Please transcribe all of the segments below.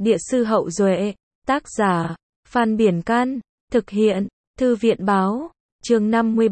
Địa sư Hậu Duệ, tác giả, Phan Biển Can, thực hiện, Thư viện Báo, chương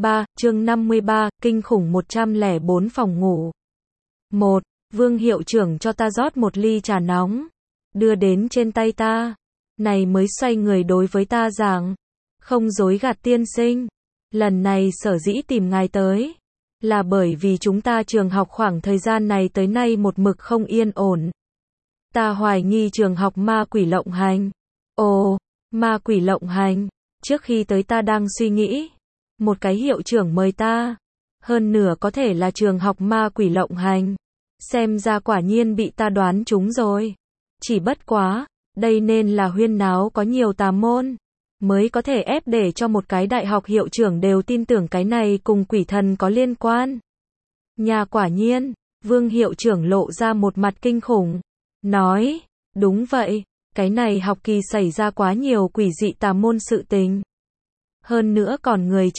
53, kinh khủng 104 phòng ngủ. 1. Vương hiệu trưởng cho ta rót một ly trà nóng, đưa đến trên tay ta, này mới xoay người đối với ta rằng, không dối gạt tiên sinh, lần này sở dĩ tìm ngài tới, là bởi vì chúng ta trường học khoảng thời gian này tới nay một mực không yên ổn. Ta hoài nghi trường học ma quỷ lộng hành. Ồ, ma quỷ lộng hành, trước khi tới ta đang suy nghĩ, một cái hiệu trưởng mời ta, hơn nửa có thể là trường học ma quỷ lộng hành, xem ra quả nhiên bị ta đoán trúng rồi. Chỉ bất quá, đây nên là huyên náo có nhiều tà môn, mới có thể ép để cho một cái đại học hiệu trưởng đều tin tưởng cái này cùng quỷ thần có liên quan. Nhà quả nhiên, Vương hiệu trưởng lộ ra một mặt kinh khủng, nói, đúng vậy, cái này học kỳ xảy ra quá nhiều quỷ dị tà môn sự tình. Hơn nữa còn người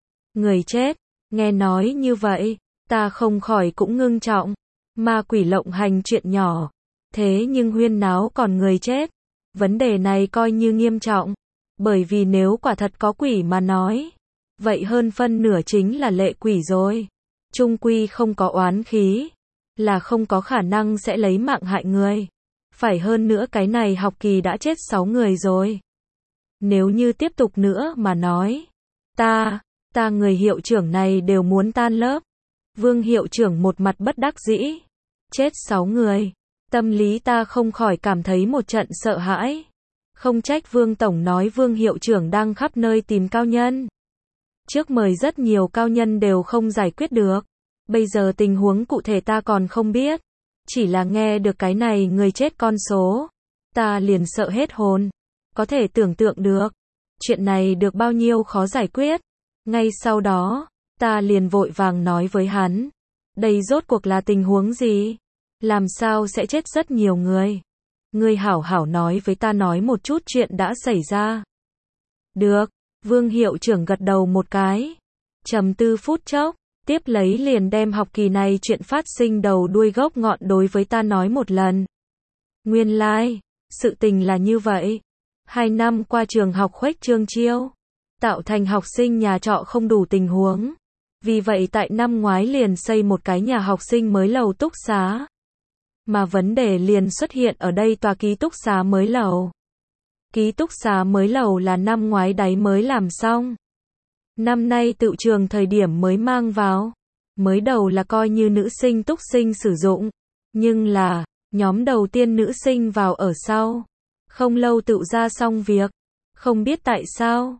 chết, nghe nói như vậy, ta không khỏi cũng ngưng trọng, ma quỷ lộng hành chuyện nhỏ, thế nhưng huyên náo còn người chết, vấn đề này coi như nghiêm trọng, bởi vì nếu quả thật có quỷ mà nói, vậy hơn phân nửa chính là lệ quỷ rồi, chung quy không có oán khí, là không có khả năng sẽ lấy mạng hại người. Phải hơn nữa cái này học kỳ đã chết 6 người rồi. Nếu như tiếp tục nữa mà nói, ta người hiệu trưởng này đều muốn tan lớp. Vương hiệu trưởng một mặt bất đắc dĩ. Chết 6 người. Tâm lý ta không khỏi cảm thấy một trận sợ hãi. Không trách Vương Tổng nói Vương hiệu trưởng đang khắp nơi tìm cao nhân. Trước mời rất nhiều cao nhân đều không giải quyết được. Bây giờ tình huống cụ thể ta còn không biết. Chỉ là nghe được cái này người chết con số, ta liền sợ hết hồn. Có thể tưởng tượng được, chuyện này được bao nhiêu khó giải quyết. Ngay sau đó, ta liền vội vàng nói với hắn, đây rốt cuộc là tình huống gì? Làm sao sẽ chết rất nhiều người? Ngươi hảo hảo nói với ta nói một chút chuyện đã xảy ra. Được, Vương hiệu trưởng gật đầu một cái. Trầm tư phút chốc. Tiếp lấy liền đem học kỳ này chuyện phát sinh đầu đuôi gốc ngọn đối với ta nói một lần. Nguyên lai, sự tình là như vậy. 2 năm qua trường học khuếch trương chiêu, tạo thành học sinh nhà trọ không đủ tình huống. Vì vậy tại năm ngoái liền xây một cái nhà học sinh mới lầu túc xá. Mà vấn đề liền xuất hiện ở đây tòa ký túc xá mới lầu. Ký túc xá mới lầu là năm ngoái đấy mới làm xong. Năm nay tự trường thời điểm mới mang vào. Mới đầu là coi như nữ sinh túc sinh sử dụng. Nhưng là, nhóm đầu tiên nữ sinh vào ở sau. Không lâu tự ra xong việc. Không biết tại sao,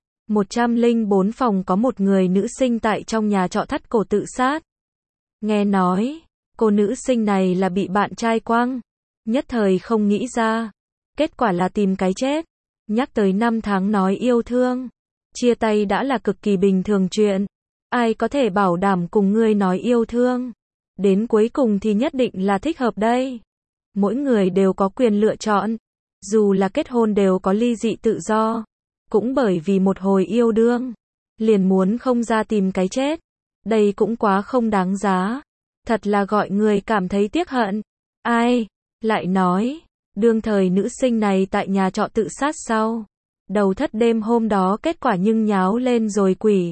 104 phòng có một người nữ sinh tại trong nhà trọ thắt cổ tự sát. Nghe nói, cô nữ sinh này là bị bạn trai quăng. Nhất thời không nghĩ ra. Kết quả là tìm cái chết. Nhắc tới 5 tháng nói yêu thương. Chia tay đã là cực kỳ bình thường chuyện. Ai có thể bảo đảm cùng ngươi nói yêu thương? Đến cuối cùng thì nhất định là thích hợp đây. Mỗi người đều có quyền lựa chọn. Dù là kết hôn đều có ly dị tự do. Cũng bởi vì một hồi yêu đương. Liền muốn không ra tìm cái chết. Đây cũng quá không đáng giá. Thật là gọi người cảm thấy tiếc hận. Ai? Lại nói. Đương thời nữ sinh này tại nhà trọ tự sát sau. Đầu thất đêm hôm đó kết quả nhưng nháo lên rồi quỷ.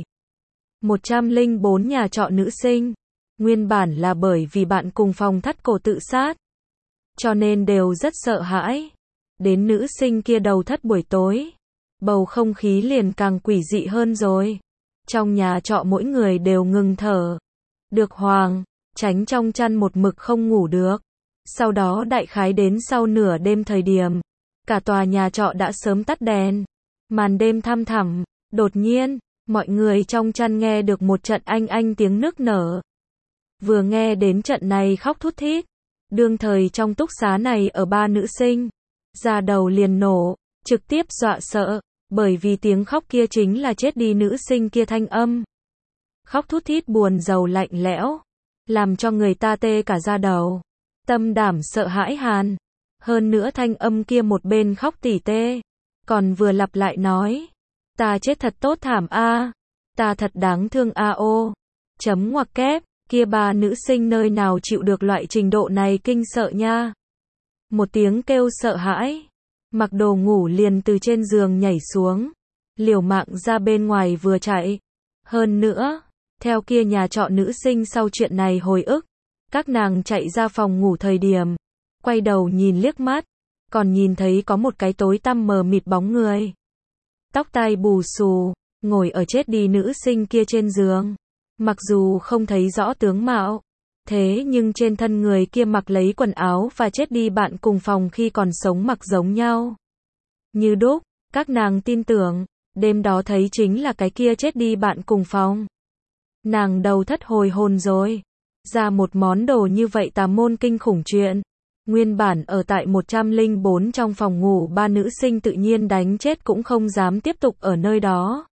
104 nhà trọ nữ sinh. Nguyên bản là bởi vì bạn cùng phòng thắt cổ tự sát. Cho nên đều rất sợ hãi. Đến nữ sinh kia đầu thất buổi tối. Bầu không khí liền càng quỷ dị hơn rồi. Trong nhà trọ mỗi người đều ngừng thở. Được Hoàng, tránh trong chăn một mực không ngủ được. Sau đó đại khái đến sau nửa đêm thời điểm. Cả tòa nhà trọ đã sớm tắt đèn. Màn đêm thăm thẳm, đột nhiên, mọi người trong chăn nghe được một trận anh tiếng nức nở. Vừa nghe đến trận này khóc thút thít. Đương thời trong túc xá này ở 3 nữ sinh. Da đầu liền nổ, trực tiếp dọa sợ, bởi vì tiếng khóc kia chính là chết đi nữ sinh kia thanh âm. Khóc thút thít buồn rầu lạnh lẽo, làm cho người ta tê cả da đầu. Tâm đảm sợ hãi hàn. Hơn nữa thanh âm kia một bên khóc tỉ tê. Còn vừa lặp lại nói. Ta chết thật tốt thảm a, ta thật đáng thương a ô. Chấm ngoặc kép, kia 3 nữ sinh nơi nào chịu được loại trình độ này kinh sợ nha. Một tiếng kêu sợ hãi. mặc đồ ngủ liền từ trên giường nhảy xuống, liều mạng ra bên ngoài vừa chạy. Hơn nữa, theo kia nhà trọ nữ sinh sau chuyện này hồi ức, các nàng chạy ra phòng ngủ thời điểm, quay đầu nhìn liếc mắt, còn nhìn thấy có một cái tối tăm mờ mịt bóng người. Tóc tai bù xù, ngồi ở chết đi nữ sinh kia trên giường. Mặc dù không thấy rõ tướng mạo, thế nhưng trên thân người kia mặc lấy quần áo và chết đi bạn cùng phòng khi còn sống mặc giống nhau. Như đúc, các nàng tin tưởng, đêm đó thấy chính là cái kia chết đi bạn cùng phòng. Nàng đầu thất hồi hồn rồi. Ra một món đồ như vậy tà môn kinh khủng chuyện. Nguyên bản ở tại 104 trong phòng ngủ ba nữ sinh tự nhiên đánh chết cũng không dám tiếp tục ở nơi đó.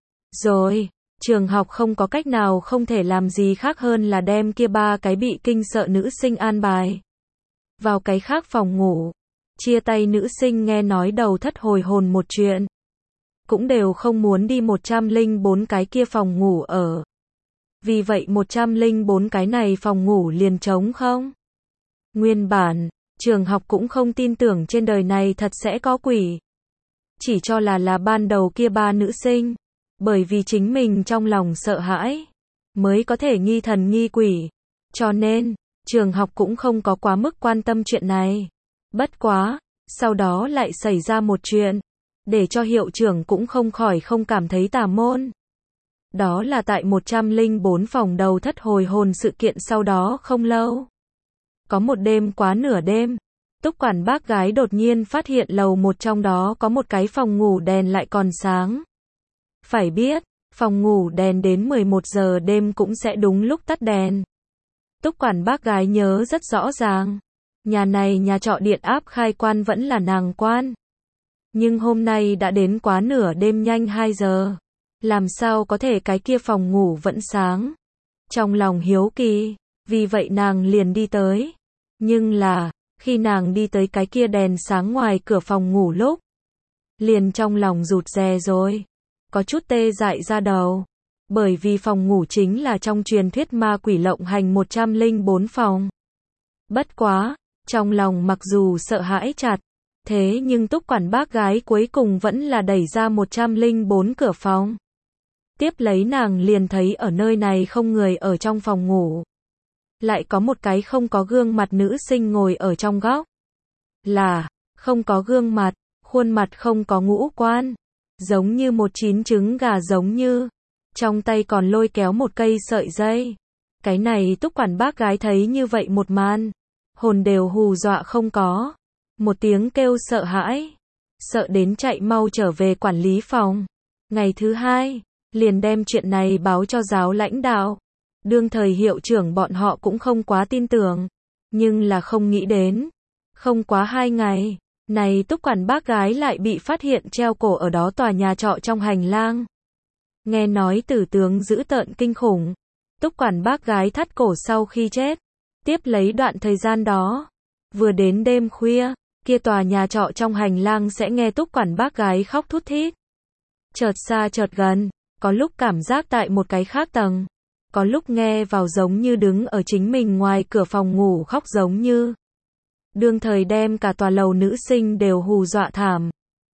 Rồi, trường học không có cách nào không thể làm gì khác hơn là đem kia ba cái bị kinh sợ nữ sinh an bài vào cái khác phòng ngủ. Chia tay nữ sinh nghe nói đầu thất hồi hồn một chuyện, cũng đều không muốn đi 104 cái kia phòng ngủ ở. Vì vậy 104 cái này phòng ngủ liền trống không. Nguyên bản, trường học cũng không tin tưởng trên đời này thật sẽ có quỷ. Chỉ cho là ban đầu kia ba nữ sinh, bởi vì chính mình trong lòng sợ hãi, mới có thể nghi thần nghi quỷ. Cho nên, trường học cũng không có quá mức quan tâm chuyện này. Bất quá, sau đó lại xảy ra một chuyện, để cho hiệu trưởng cũng không khỏi không cảm thấy tà môn. Đó là tại 104 phòng đầu thất hồi hồn sự kiện sau đó không lâu. Có một đêm quá nửa đêm, túc quản bác gái đột nhiên phát hiện lầu một trong đó có một cái phòng ngủ đèn lại còn sáng. Phải biết, phòng ngủ đèn đến 11 giờ đêm cũng sẽ đúng lúc tắt đèn. Túc quản bác gái nhớ rất rõ ràng. Nhà này nhà trọ điện áp khai quan vẫn là nàng quan. Nhưng hôm nay đã đến quá nửa đêm nhanh 2 giờ. Làm sao có thể cái kia phòng ngủ vẫn sáng? Trong lòng hiếu kỳ, vì vậy nàng liền đi tới. Nhưng là, khi nàng đi tới cái kia đèn sáng ngoài cửa phòng ngủ lúc, liền trong lòng rụt rè rồi. Có chút tê dại ra đầu. Bởi vì phòng ngủ chính là trong truyền thuyết ma quỷ lộng hành 104 phòng. Bất quá, trong lòng mặc dù sợ hãi chặt, thế nhưng túc quản bác gái cuối cùng vẫn là đẩy ra 104 cửa phòng. Tiếp lấy nàng liền thấy ở nơi này không người ở trong phòng ngủ. Lại có một cái không có gương mặt nữ sinh ngồi ở trong góc. Là, không có gương mặt, khuôn mặt không có ngũ quan. Giống như một chín trứng gà giống như. Trong tay còn lôi kéo một cây sợi dây. Cái này túc quản bác gái thấy như vậy một màn. Hồn đều hù dọa không có. Một tiếng kêu sợ hãi. Sợ đến chạy mau trở về quản lý phòng. Ngày thứ hai, liền đem chuyện này báo cho giáo lãnh đạo. Đương thời hiệu trưởng bọn họ cũng không quá tin tưởng. Nhưng là không nghĩ đến. Không quá 2 ngày, này túc quản bác gái lại bị phát hiện treo cổ ở đó tòa nhà trọ trong hành lang. Nghe nói tử tướng dữ tợn kinh khủng. Túc quản bác gái thắt cổ sau khi chết. Tiếp lấy đoạn thời gian đó. Vừa đến đêm khuya, kia tòa nhà trọ trong hành lang sẽ nghe túc quản bác gái khóc thút thít. Chợt xa chợt gần, có lúc cảm giác tại một cái khác tầng. Có lúc nghe vào giống như đứng ở chính mình ngoài cửa phòng ngủ khóc giống như. Đương thời đem cả tòa lầu nữ sinh đều hù dọa thảm.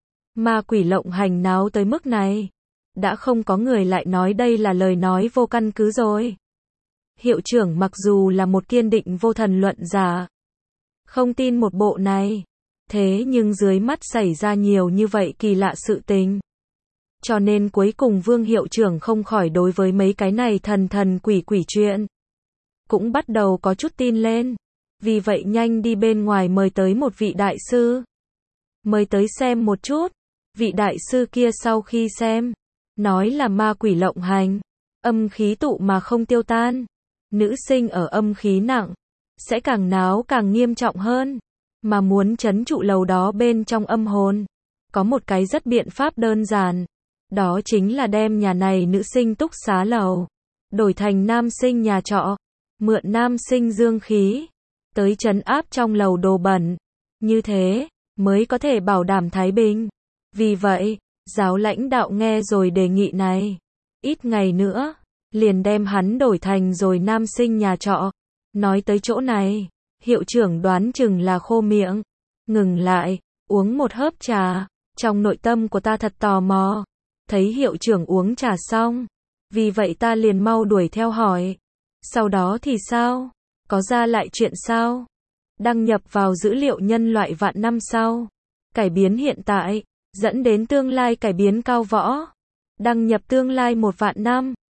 Ma quỷ lộng hành náo tới mức này. Đã không có người lại nói đây là lời nói vô căn cứ rồi. Hiệu trưởng mặc dù là một kiên định vô thần luận giả, không tin một bộ này. Thế nhưng dưới mắt xảy ra nhiều như vậy kỳ lạ sự tình. Cho nên cuối cùng Vương hiệu trưởng không khỏi đối với mấy cái này thần quỷ chuyện. Cũng bắt đầu có chút tin lên. Vì vậy nhanh đi bên ngoài mời tới một vị đại sư. Mời tới xem một chút. Vị đại sư kia sau khi xem, nói là ma quỷ lộng hành. Âm khí tụ mà không tiêu tan. Nữ sinh ở âm khí nặng, sẽ càng náo càng nghiêm trọng hơn. Mà muốn trấn trụ lầu đó bên trong âm hồn, có một cái rất biện pháp đơn giản. Đó chính là đem nhà này nữ sinh túc xá lầu, đổi thành nam sinh nhà trọ. Mượn nam sinh dương khí, tới trấn áp trong lầu đồ bẩn. Như thế, mới có thể bảo đảm thái bình. Vì vậy, giáo lãnh đạo nghe rồi đề nghị này. Ít ngày nữa, liền đem hắn đổi thành rồi nam sinh nhà trọ. Nói tới chỗ này, hiệu trưởng đoán chừng là khô miệng. Ngừng lại, uống một hớp trà. Trong nội tâm của ta thật tò mò. Thấy hiệu trưởng uống trà xong. Vì vậy ta liền mau đuổi theo hỏi. Sau đó thì sao? Có ra lại chuyện sao? Đăng nhập vào dữ liệu nhân loại vạn năm sau. Cải biến hiện tại, dẫn đến tương lai cải biến cao võ. Đăng nhập tương lai 1 vạn năm.